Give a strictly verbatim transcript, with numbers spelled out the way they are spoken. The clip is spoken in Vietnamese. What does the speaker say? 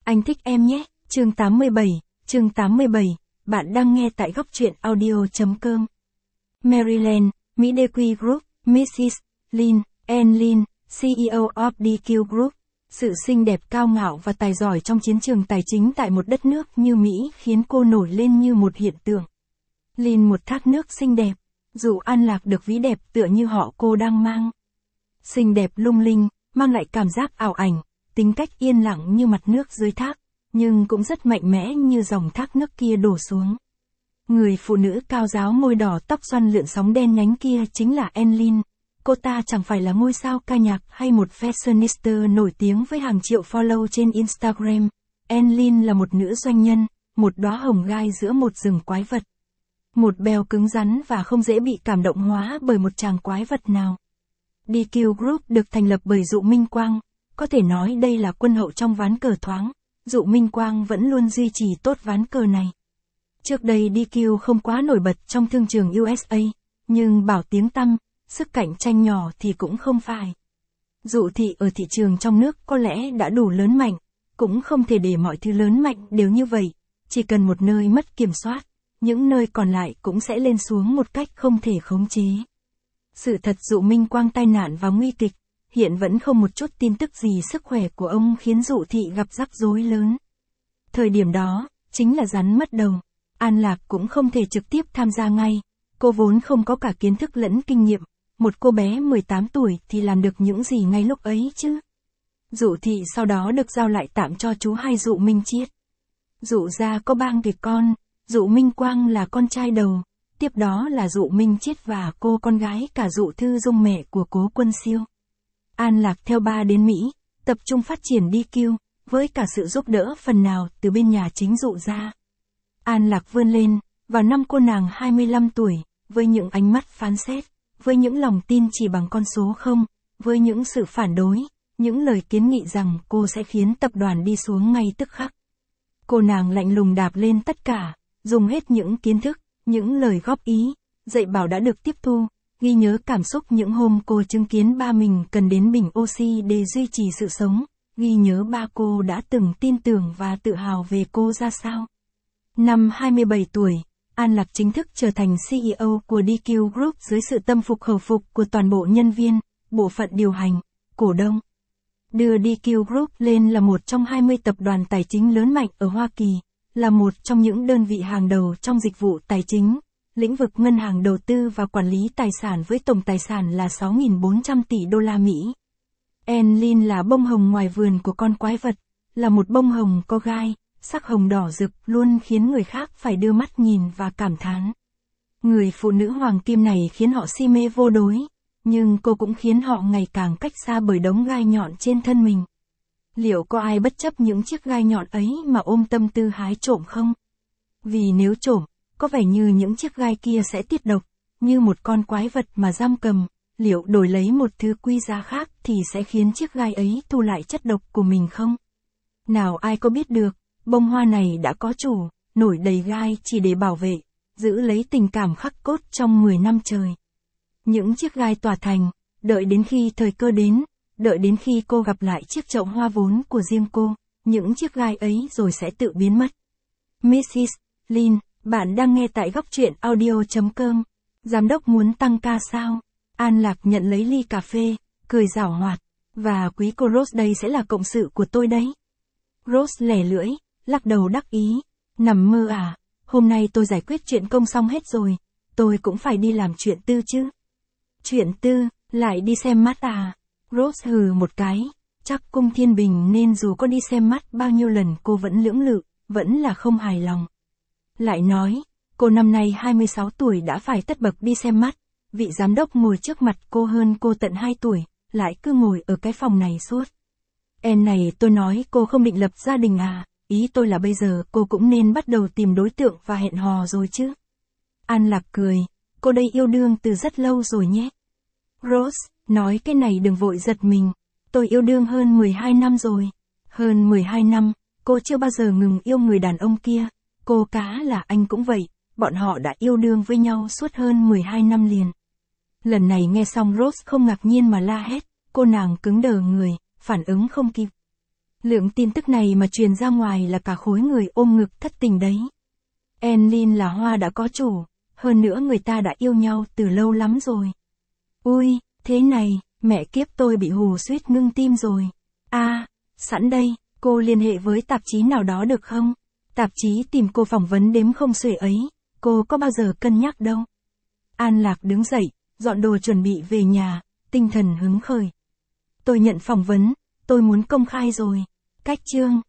Anh thích em nhé, chương tám mươi bảy, chương tám mươi bảy, bạn đang nghe tại góc truyện audio chấm com. Maryland, Mỹ đê quy Group, missus Lin, Ann Lin, xê e ô of đê quy Group. Sự xinh đẹp cao ngạo và tài giỏi trong chiến trường tài chính tại một đất nước như Mỹ khiến cô nổi lên như một hiện tượng. Lin một thác nước xinh đẹp, dù An Lạc được ví đẹp tựa như họ cô đang mang. Xinh đẹp lung linh, mang lại cảm giác ảo ảnh, tính cách yên lặng như mặt nước dưới thác, nhưng cũng rất mạnh mẽ như dòng thác nước kia đổ xuống. Người phụ nữ cao ráo môi đỏ tóc xoăn lượn sóng đen nhánh kia chính là Ann Lin. Cô ta chẳng phải là ngôi sao ca nhạc hay một fashionista nổi tiếng với hàng triệu follow trên Instagram. Ann Lin là một nữ doanh nhân, một đóa hồng gai giữa một rừng quái vật. Một bèo cứng rắn và không dễ bị cảm động hóa bởi một chàng quái vật nào. đê quy Group được thành lập bởi Dụ Minh Quang, có thể nói đây là quân hậu trong ván cờ thoáng, Dụ Minh Quang vẫn luôn duy trì tốt ván cờ này. Trước đây đê quy không quá nổi bật trong thương trường u ét a, nhưng bảo tiếng tăm, sức cạnh tranh nhỏ thì cũng không phải. Dụ thị ở thị trường trong nước có lẽ đã đủ lớn mạnh, cũng không thể để mọi thứ lớn mạnh đều như vậy, chỉ cần một nơi mất kiểm soát, những nơi còn lại cũng sẽ lên xuống một cách không thể khống chế. Sự thật Dụ Minh Quang tai nạn và nguy kịch, hiện vẫn không một chút tin tức gì sức khỏe của ông khiến Dụ thị gặp rắc rối lớn. Thời điểm đó, chính là rắn mất đầu, An Lạc cũng không thể trực tiếp tham gia ngay, cô vốn không có cả kiến thức lẫn kinh nghiệm, một cô bé mười tám tuổi thì làm được những gì ngay lúc ấy chứ. Dụ thị sau đó được giao lại tạm cho chú hai Dụ Minh Chiết. Dụ gia có ba người con, Dụ Minh Quang là con trai đầu, tiếp đó là Dụ Minh Chiết và cô con gái cả Dụ Thư Dung mẹ của Cố Quân Siêu. An Lạc theo ba đến Mỹ, tập trung phát triển đê quy, với cả sự giúp đỡ phần nào từ bên nhà chính Dụ gia. An Lạc vươn lên, vào năm cô nàng hai mươi lăm tuổi, với những ánh mắt phán xét, với những lòng tin chỉ bằng con số không, với những sự phản đối, những lời kiến nghị rằng cô sẽ khiến tập đoàn đi xuống ngay tức khắc. Cô nàng lạnh lùng đạp lên tất cả, dùng hết những kiến thức, những lời góp ý, dạy bảo đã được tiếp thu, ghi nhớ cảm xúc những hôm cô chứng kiến ba mình cần đến bình oxy để duy trì sự sống, ghi nhớ ba cô đã từng tin tưởng và tự hào về cô ra sao. Năm hai mươi bảy tuổi, An Lạc chính thức trở thành xê e ô của đê quy Group dưới sự tâm phục khẩu phục của toàn bộ nhân viên, bộ phận điều hành, cổ đông. Đưa đê quy Group lên là một trong hai mươi tập đoàn tài chính lớn mạnh ở Hoa Kỳ, là một trong những đơn vị hàng đầu trong dịch vụ tài chính, lĩnh vực ngân hàng đầu tư và quản lý tài sản với tổng tài sản là sáu nghìn bốn trăm tỷ đô la Mỹ. Ann Lin là bông hồng ngoài vườn của con quái vật, là một bông hồng có gai, sắc hồng đỏ rực luôn khiến người khác phải đưa mắt nhìn và cảm thán. Người phụ nữ hoàng kim này khiến họ si mê vô đối, nhưng cô cũng khiến họ ngày càng cách xa bởi đống gai nhọn trên thân mình. Liệu có ai bất chấp những chiếc gai nhọn ấy mà ôm tâm tư hái trộm không? Vì nếu trộm, có vẻ như những chiếc gai kia sẽ tiết độc, như một con quái vật mà giam cầm, liệu đổi lấy một thứ quý giá khác thì sẽ khiến chiếc gai ấy thu lại chất độc của mình không? Nào ai có biết được, bông hoa này đã có chủ, nổi đầy gai chỉ để bảo vệ, giữ lấy tình cảm khắc cốt trong mười năm trời. Những chiếc gai tỏa thành, đợi đến khi thời cơ đến, đợi đến khi cô gặp lại chiếc chậu hoa vốn của riêng cô, những chiếc gai ấy rồi sẽ tự biến mất. missus Lin, bạn đang nghe tại góc truyện audio chấm com. Giám đốc muốn tăng ca sao? An Lạc nhận lấy ly cà phê, cười giảo hoạt. Và quý cô Rose đây sẽ là cộng sự của tôi đấy. Rose lẻ lưỡi, lắc đầu đắc ý. Nằm mơ à, hôm nay tôi giải quyết chuyện công xong hết rồi, tôi cũng phải đi làm chuyện tư chứ. Chuyện tư, lại đi xem mắt à? Rose hừ một cái, chắc Cung Thiên Bình nên dù có đi xem mắt bao nhiêu lần cô vẫn lưỡng lự, vẫn là không hài lòng. Lại nói, cô năm nay hai mươi sáu tuổi đã phải tất bật đi xem mắt, vị giám đốc ngồi trước mặt cô hơn cô tận hai tuổi, lại cứ ngồi ở cái phòng này suốt. Em này tôi nói cô không định lập gia đình à, ý tôi là bây giờ cô cũng nên bắt đầu tìm đối tượng và hẹn hò rồi chứ. An Lạc cười, cô đây yêu đương từ rất lâu rồi nhé. Rose, nói cái này đừng vội giật mình, tôi yêu đương hơn mười hai năm rồi. Hơn mười hai năm, cô chưa bao giờ ngừng yêu người đàn ông kia, cô cá là anh cũng vậy, bọn họ đã yêu đương với nhau suốt hơn mười hai năm liền. Lần này nghe xong Rose không ngạc nhiên mà la hét, cô nàng cứng đờ người, phản ứng không kịp. Lượng tin tức này mà truyền ra ngoài là cả khối người ôm ngực thất tình đấy. Enlin là hoa đã có chủ, hơn nữa người ta đã yêu nhau từ lâu lắm rồi. Ui, thế này, mẹ kiếp tôi bị hù suýt ngưng tim rồi. À, sẵn đây, cô liên hệ với tạp chí nào đó được không? Tạp chí tìm cô phỏng vấn đếm không xuể ấy, cô có bao giờ cân nhắc đâu. An Lạc đứng dậy, dọn đồ chuẩn bị về nhà, tinh thần hứng khởi. Tôi nhận phỏng vấn, tôi muốn công khai rồi. Cách chương